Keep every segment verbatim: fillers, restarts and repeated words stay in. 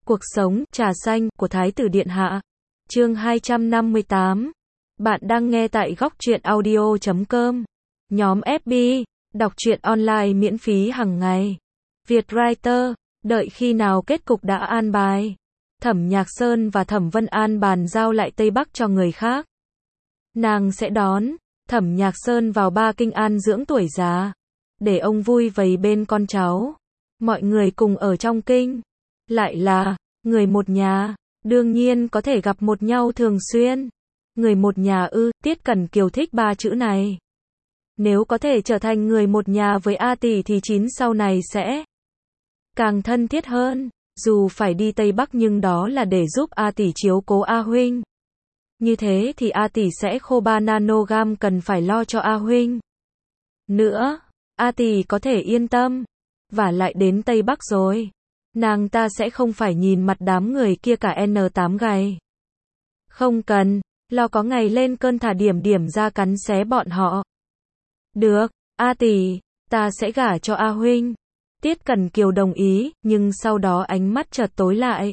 Cuộc sống, trà xanh, của Thái tử Điện Hạ. Chương hai trăm năm mươi tám. Bạn đang nghe tại góc truyện audio chấm com. Nhóm ép bê, đọc truyện online miễn phí hàng ngày. Vietwriter, đợi khi nào kết cục đã an bài. Thẩm Nhạc Sơn và Thẩm Vân An bàn giao lại Tây Bắc cho người khác. Nàng sẽ đón Thẩm Nhạc Sơn vào Ba Kinh an dưỡng tuổi già, để ông vui vầy bên con cháu. Mọi người cùng ở trong kinh, lại là người một nhà, đương nhiên có thể gặp một nhau thường xuyên. Người một nhà ư? Tiết Cẩn Kiều thích ba chữ này. Nếu có thể trở thành người một nhà với A tỷ thì chín sau này sẽ càng thân thiết hơn. Dù phải đi Tây Bắc nhưng đó là để giúp A tỷ chiếu cố A huynh. Như thế thì A tỷ sẽ khô ba nanogam cần phải lo cho A huynh. Nữa, A tỷ có thể yên tâm. Vả lại đến Tây Bắc rồi, nàng ta sẽ không phải nhìn mặt đám người kia cả en tám gầy. Không cần lo, có ngày lên cơn thả điểm điểm ra cắn xé bọn họ. Được, A tỷ, ta sẽ gả cho A huynh. Tiết Cẩn Kiều đồng ý, nhưng sau đó ánh mắt chợt tối lại.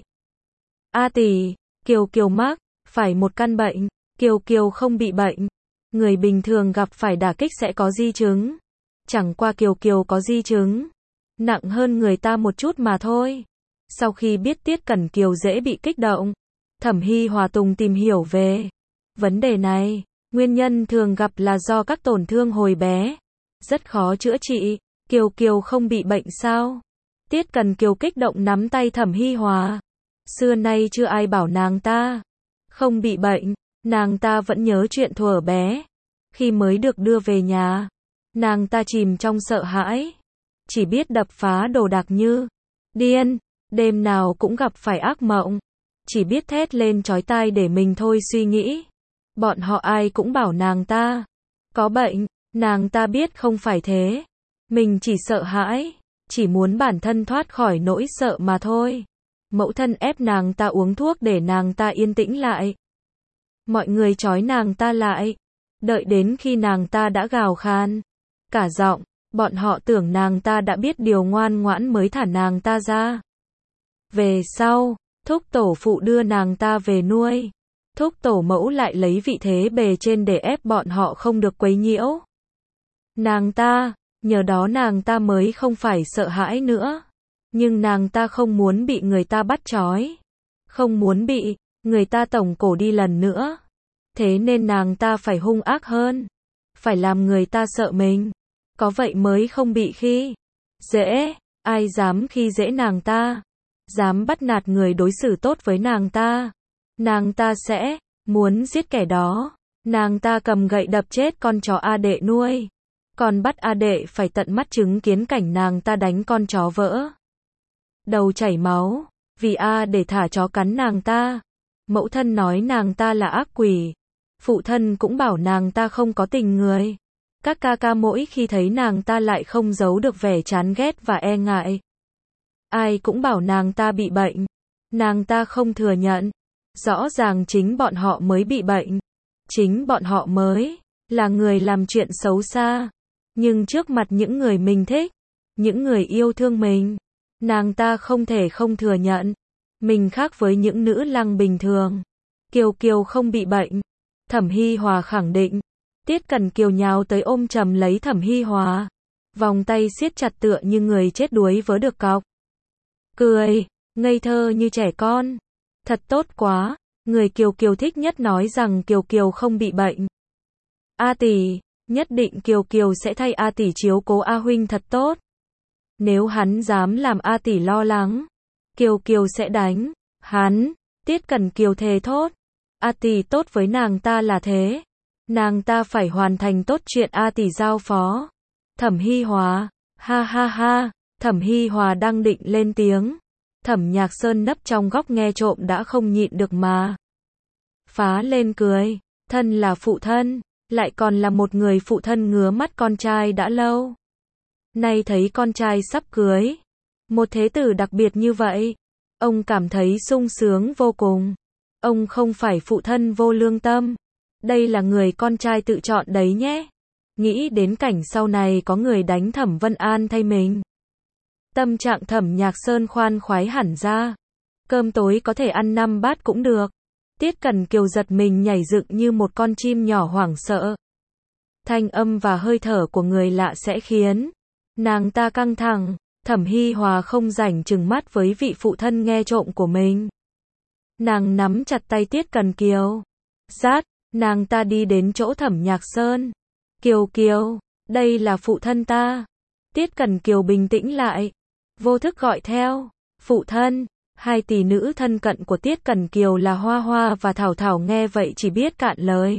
A tỷ, Kiều Kiều mắc phải một căn bệnh. Kiều Kiều không bị bệnh. Người bình thường gặp phải đả kích sẽ có di chứng. Chẳng qua Kiều Kiều có di chứng nặng hơn người ta một chút mà thôi. Sau khi biết Tiết Cẩn Kiều dễ bị kích động, Thẩm Hy Hòa Tùng tìm hiểu về vấn đề này. Nguyên nhân thường gặp là do các tổn thương hồi bé, rất khó chữa trị. Kiều Kiều không bị bệnh sao? Tiết Cẩn Kiều kích động nắm tay Thẩm Hy Hòa. Xưa nay chưa ai bảo nàng ta không bị bệnh. Nàng ta vẫn nhớ chuyện thuở bé. Khi mới được đưa về nhà, nàng ta chìm trong sợ hãi, chỉ biết đập phá đồ đạc như điên, đêm nào cũng gặp phải ác mộng, chỉ biết thét lên chói tai để mình thôi suy nghĩ. Bọn họ ai cũng bảo nàng ta có bệnh, nàng ta biết không phải thế. Mình chỉ sợ hãi, chỉ muốn bản thân thoát khỏi nỗi sợ mà thôi. Mẫu thân ép nàng ta uống thuốc để nàng ta yên tĩnh lại. Mọi người trói nàng ta lại, đợi đến khi nàng ta đã gào khan cả giọng, bọn họ tưởng nàng ta đã biết điều ngoan ngoãn mới thả nàng ta ra. Về sau, thúc tổ phụ đưa nàng ta về nuôi. Thúc tổ mẫu lại lấy vị thế bề trên để ép bọn họ không được quấy nhiễu nàng ta, nhờ đó nàng ta mới không phải sợ hãi nữa. Nhưng nàng ta không muốn bị người ta bắt trói, không muốn bị người ta tổng cổ đi lần nữa. Thế nên nàng ta phải hung ác hơn, phải làm người ta sợ mình. Có vậy mới không bị khi dễ. Ai dám khi dễ nàng ta, dám bắt nạt người đối xử tốt với nàng ta, nàng ta sẽ muốn giết kẻ đó. Nàng ta cầm gậy đập chết con chó A đệ nuôi, còn bắt A đệ phải tận mắt chứng kiến cảnh nàng ta đánh con chó vỡ đầu chảy máu, vì A để thả chó cắn nàng ta. Mẫu thân nói nàng ta là ác quỷ, phụ thân cũng bảo nàng ta không có tình người. Các ca ca mỗi khi thấy nàng ta lại không giấu được vẻ chán ghét và e ngại. Ai cũng bảo nàng ta bị bệnh, nàng ta không thừa nhận. Rõ ràng chính bọn họ mới bị bệnh, chính bọn họ mới là người làm chuyện xấu xa. Nhưng trước mặt những người mình thích, những người yêu thương mình, nàng ta không thể không thừa nhận mình khác với những nữ lăng bình thường. Kiều Kiều không bị bệnh, Thẩm Hy Hòa khẳng định. Tiết Cẩn Kiều nhào tới ôm chầm lấy Thẩm Hy Hòa, vòng tay siết chặt tựa như người chết đuối vớ được cọc. Cười ngây thơ như trẻ con. Thật tốt quá. Người Kiều Kiều thích nhất nói rằng Kiều Kiều không bị bệnh. A tỷ, nhất định Kiều Kiều sẽ thay A tỷ chiếu cố A huynh thật tốt. Nếu hắn dám làm A tỷ lo lắng, Kiều Kiều sẽ đánh hắn. Tiết Cẩn Kiều thề thốt. A tỷ tốt với nàng ta là thế, nàng ta phải hoàn thành tốt chuyện A tỷ giao phó. Thẩm Hy Hòa, ha ha ha. Thẩm Hy Hòa đang định lên tiếng, Thẩm Nhạc Sơn nấp trong góc nghe trộm đã không nhịn được mà phá lên cười. Thân là phụ thân, lại còn là một người phụ thân ngứa mắt con trai đã lâu. Nay thấy con trai sắp cưới một thế tử đặc biệt như vậy, ông cảm thấy sung sướng vô cùng. Ông không phải phụ thân vô lương tâm, đây là người con trai tự chọn đấy nhé. Nghĩ đến cảnh sau này có người đánh Thẩm Vân An thay mình, tâm trạng Thẩm Nhạc Sơn khoan khoái hẳn ra. Cơm tối có thể ăn năm bát cũng được. Tiết Cẩn Kiều giật mình nhảy dựng như một con chim nhỏ hoảng sợ. Thanh âm và hơi thở của người lạ sẽ khiến nàng ta căng thẳng. Thẩm Hi Hòa không rảnh trừng mắt với vị phụ thân nghe trộm của mình. Nàng nắm chặt tay Tiết Cẩn Kiều. Rát, nàng ta đi đến chỗ Thẩm Nhạc Sơn. Kiều Kiều, đây là phụ thân ta. Tiết Cẩn Kiều bình tĩnh lại. Vô thức gọi theo. Phụ thân. Hai tỷ nữ thân cận của Tiết Cẩn Kiều là Hoa Hoa và Thảo Thảo nghe vậy chỉ biết cạn lời.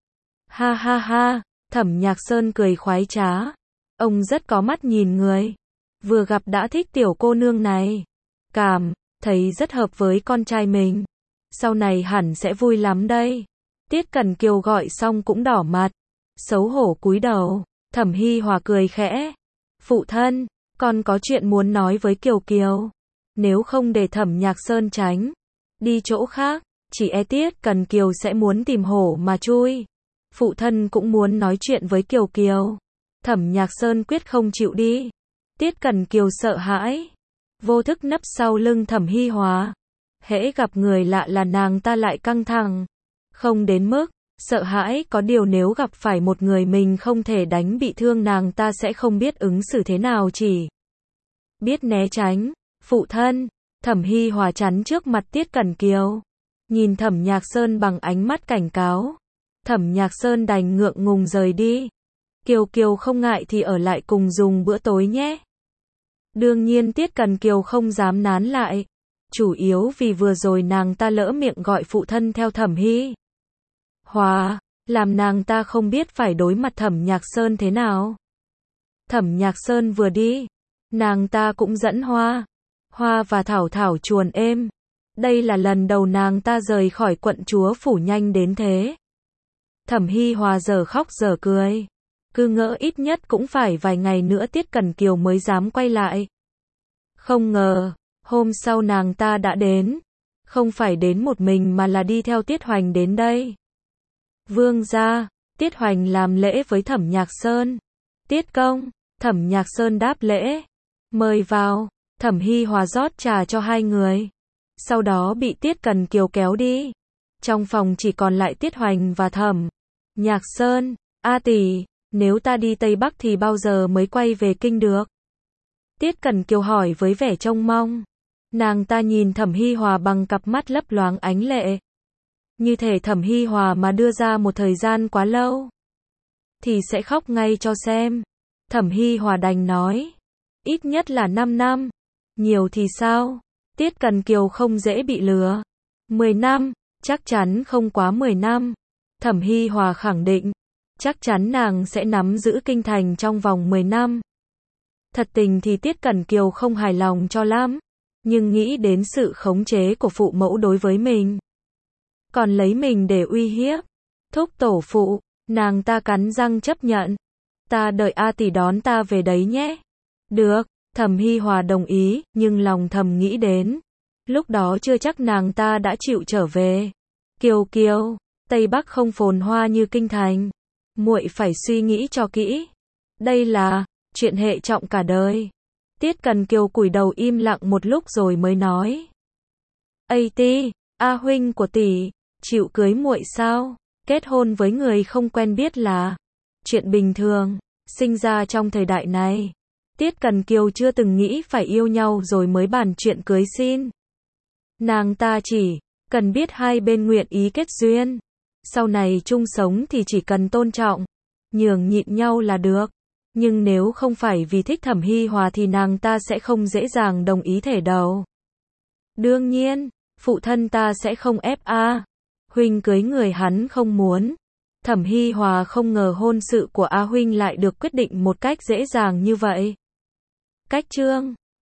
Ha ha ha, Thẩm Nhạc Sơn cười khoái trá. Ông rất có mắt nhìn người. Vừa gặp đã thích tiểu cô nương này. Cảm thấy rất hợp với con trai mình. Sau này hẳn sẽ vui lắm đây. Tiết Cẩn Kiều gọi xong cũng đỏ mặt. Xấu hổ cúi đầu. Thẩm Hi Hòa cười khẽ. Phụ thân, con có chuyện muốn nói với Kiều Kiều. Nếu không để Thẩm Nhạc Sơn tránh đi chỗ khác, chỉ e Tiết Cẩn Kiều sẽ muốn tìm hổ mà chui. Phụ thân cũng muốn nói chuyện với Kiều Kiều. Thẩm Nhạc Sơn quyết không chịu đi. Tiết Cẩn Kiều sợ hãi, vô thức nấp sau lưng Thẩm Hi Hòa. Hễ gặp người lạ là nàng ta lại căng thẳng. Không đến mức sợ hãi, có điều nếu gặp phải một người mình không thể đánh bị thương nàng ta sẽ không biết ứng xử thế nào, chỉ biết né tránh. Phụ thân, Thẩm Hi Hòa chắn trước mặt Tiết Cẩn Kiều. Nhìn Thẩm Nhạc Sơn bằng ánh mắt cảnh cáo. Thẩm Nhạc Sơn đành ngượng ngùng rời đi. Kiều Kiều không ngại thì ở lại cùng dùng bữa tối nhé. Đương nhiên Tiết Cẩn Kiều không dám nán lại. Chủ yếu vì vừa rồi nàng ta lỡ miệng gọi phụ thân theo Thẩm Hi Hòa, làm nàng ta không biết phải đối mặt Thẩm Nhạc Sơn thế nào. Thẩm Nhạc Sơn vừa đi, nàng ta cũng dẫn Hoa Hoa và Thảo Thảo chuồn êm. Đây là lần đầu nàng ta rời khỏi quận chúa phủ nhanh đến thế. Thẩm Hi Hòa giờ khóc giờ cười. Cứ ngỡ ít nhất cũng phải vài ngày nữa Tiết Cẩn Kiều mới dám quay lại. Không ngờ, hôm sau nàng ta đã đến. Không phải đến một mình mà là đi theo Tiết Hoành đến đây. Vương gia, Tiết Hoành làm lễ với Thẩm Nhạc Sơn. Tiết công, Thẩm Nhạc Sơn đáp lễ. Mời vào. Thẩm Hi Hòa rót trà cho hai người. Sau đó bị Tiết Cẩn Kiều kéo đi. Trong phòng chỉ còn lại Tiết Hoành và Thẩm Nhạc Sơn. A tỷ, nếu ta đi Tây Bắc thì bao giờ mới quay về kinh được? Tiết Cẩn Kiều hỏi với vẻ trông mong. Nàng ta nhìn Thẩm Hi Hòa bằng cặp mắt lấp loáng ánh lệ. Như thể Thẩm Hi Hòa mà đưa ra một thời gian quá lâu thì sẽ khóc ngay cho xem. Thẩm Hi Hòa đành nói. Ít nhất là năm năm. Nhiều thì sao? Tiết Cẩn Kiều không dễ bị lừa. mười năm, chắc chắn không quá mười năm. Thẩm Hi Hòa khẳng định. Chắc chắn nàng sẽ nắm giữ kinh thành trong vòng mười năm. Thật tình thì Tiết Cẩn Kiều không hài lòng cho lắm. Nhưng nghĩ đến sự khống chế của phụ mẫu đối với mình. Còn lấy mình để uy hiếp. Thúc tổ phụ, nàng ta cắn răng chấp nhận. Ta đợi A tỷ đón ta về đấy nhé. Được, Thẩm Hi Hòa đồng ý, nhưng lòng thầm nghĩ đến. Lúc đó chưa chắc nàng ta đã chịu trở về. Kiều Kiều, Tây Bắc không phồn hoa như kinh thành. Muội phải suy nghĩ cho kỹ. Đây là chuyện hệ trọng cả đời. Tiết Cẩn Kiều cúi đầu im lặng một lúc rồi mới nói. Ây ti, A huynh của tỷ, chịu cưới muội sao? Kết hôn với người không quen biết là chuyện bình thường, sinh ra trong thời đại này. Tiết Cẩn Kiều chưa từng nghĩ phải yêu nhau rồi mới bàn chuyện cưới xin. Nàng ta chỉ cần biết hai bên nguyện ý kết duyên. Sau này chung sống thì chỉ cần tôn trọng, nhường nhịn nhau là được. Nhưng nếu không phải vì thích Thẩm Hi Hòa thì nàng ta sẽ không dễ dàng đồng ý thể đầu. Đương nhiên, phụ thân ta sẽ không ép A huynh cưới người hắn không muốn. Thẩm Hi Hòa không ngờ hôn sự của A huynh lại được quyết định một cách dễ dàng như vậy. Cách chương